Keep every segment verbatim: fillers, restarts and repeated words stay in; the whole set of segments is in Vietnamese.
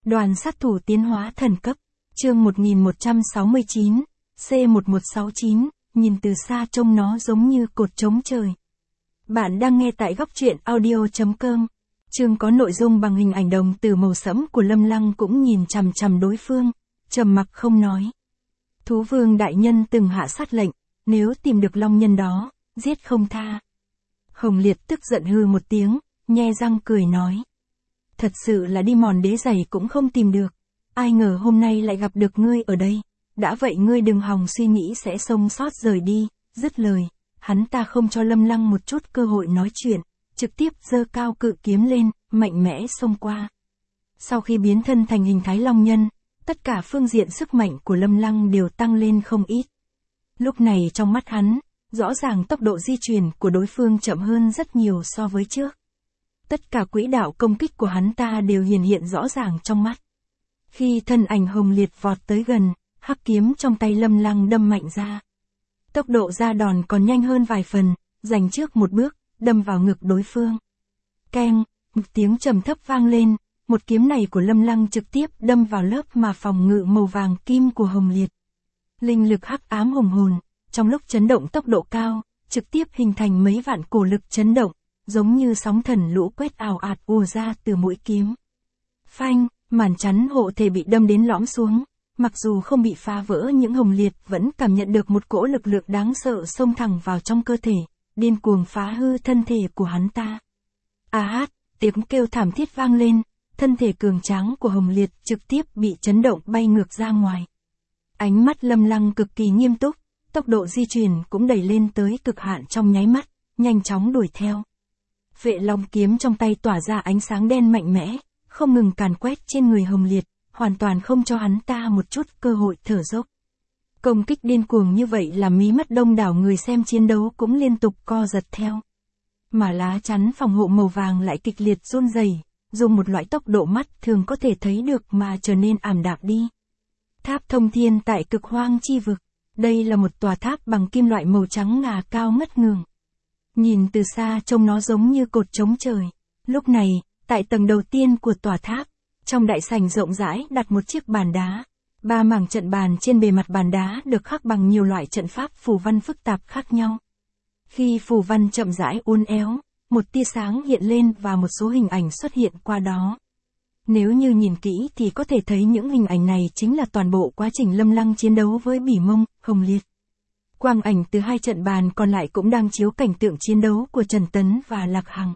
Đoàn sát thủ tiến hóa thần cấp, chương một nghìn một trăm sáu mươi chín, C một một sáu chín, nhìn từ xa trông nó giống như cột trống trời. Bạn đang nghe tại góc truyện audio chấm com. Chương có nội dung bằng hình ảnh đồng từ màu sẫm của Lâm Lăng cũng nhìn chằm chằm đối phương, trầm mặc không nói. Thú vương đại nhân từng hạ sát lệnh, nếu tìm được long nhân đó, giết không tha. Hồng Liệt tức giận hư một tiếng, nhe răng cười nói. Thật sự là đi mòn đế giày cũng không tìm được. Ai ngờ hôm nay lại gặp được ngươi ở đây. Đã vậy ngươi đừng hòng suy nghĩ sẽ sống sót rời đi. Dứt lời, hắn ta không cho Lâm Lăng một chút cơ hội nói chuyện, trực tiếp giơ cao cự kiếm lên, mạnh mẽ xông qua. Sau khi biến thân thành hình thái long nhân, tất cả phương diện sức mạnh của Lâm Lăng đều tăng lên không ít. Lúc này trong mắt hắn, rõ ràng tốc độ di chuyển của đối phương chậm hơn rất nhiều so với trước. Tất cả quỹ đạo công kích của hắn ta đều hiển hiện rõ ràng trong mắt. Khi thân ảnh Hồng Liệt vọt tới gần, hắc kiếm trong tay Lâm Lăng đâm mạnh ra. Tốc độ ra đòn còn nhanh hơn vài phần, giành trước một bước, đâm vào ngực đối phương. Keng, một tiếng trầm thấp vang lên, một kiếm này của Lâm Lăng trực tiếp đâm vào lớp mà phòng ngự màu vàng kim của Hồng Liệt. Linh lực hắc ám hùng hồn, trong lúc chấn động tốc độ cao, trực tiếp hình thành mấy vạn cổ lực chấn động, giống như sóng thần lũ quét ào ạt ùa ra từ mũi kiếm. Phanh, màn chắn hộ thể bị đâm đến lõm xuống, mặc dù không bị phá vỡ những Hồng Liệt vẫn cảm nhận được một cỗ lực lượng đáng sợ xông thẳng vào trong cơ thể, điên cuồng phá hư thân thể của hắn ta. A hát, tiếng kêu thảm thiết vang lên, thân thể cường tráng của Hồng Liệt trực tiếp bị chấn động bay ngược ra ngoài. Ánh mắt Lâm Lăng cực kỳ nghiêm túc, tốc độ di chuyển cũng đẩy lên tới cực hạn trong nháy mắt, nhanh chóng đuổi theo. Vệ long kiếm trong tay tỏa ra ánh sáng đen mạnh mẽ, không ngừng càn quét trên người Hồng Liệt, hoàn toàn không cho hắn ta một chút cơ hội thở dốc. Công kích điên cuồng như vậy làm mí mắt đông đảo người xem chiến đấu cũng liên tục co giật theo. Mà lá chắn phòng hộ màu vàng lại kịch liệt run rẩy, dùng một loại tốc độ mắt thường có thể thấy được mà trở nên ảm đạm đi. Tháp thông thiên tại cực hoang chi vực. Đây là một tòa tháp bằng kim loại màu trắng ngà cao ngất ngường. Nhìn từ xa trông nó giống như cột trống trời. Lúc này, tại tầng đầu tiên của tòa tháp, trong đại sảnh rộng rãi đặt một chiếc bàn đá. Ba mảng trận bàn trên bề mặt bàn đá được khắc bằng nhiều loại trận pháp phù văn phức tạp khác nhau. Khi phù văn chậm rãi uốn éo, một tia sáng hiện lên và một số hình ảnh xuất hiện qua đó. Nếu như nhìn kỹ thì có thể thấy những hình ảnh này chính là toàn bộ quá trình Lâm Lăng chiến đấu với Bỉ Mông, Hồng Liệt. Quang ảnh từ hai trận bàn còn lại cũng đang chiếu cảnh tượng chiến đấu của Trần Tấn và Lạc Hằng.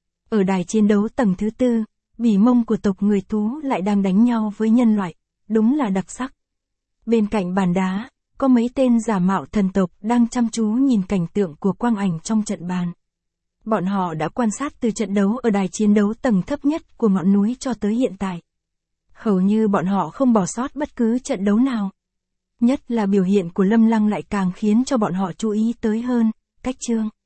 Ở đài chiến đấu tầng thứ tư, Bỉ Mông của tộc người thú lại đang đánh nhau với nhân loại, đúng là đặc sắc. Bên cạnh bàn đá, có mấy tên giả mạo thần tộc đang chăm chú nhìn cảnh tượng của quang ảnh trong trận bàn. Bọn họ đã quan sát từ trận đấu ở đài chiến đấu tầng thấp nhất của ngọn núi cho tới hiện tại. Hầu như bọn họ không bỏ sót bất cứ trận đấu nào. Nhất là biểu hiện của Lâm Lăng lại càng khiến cho bọn họ chú ý tới hơn. Cách chương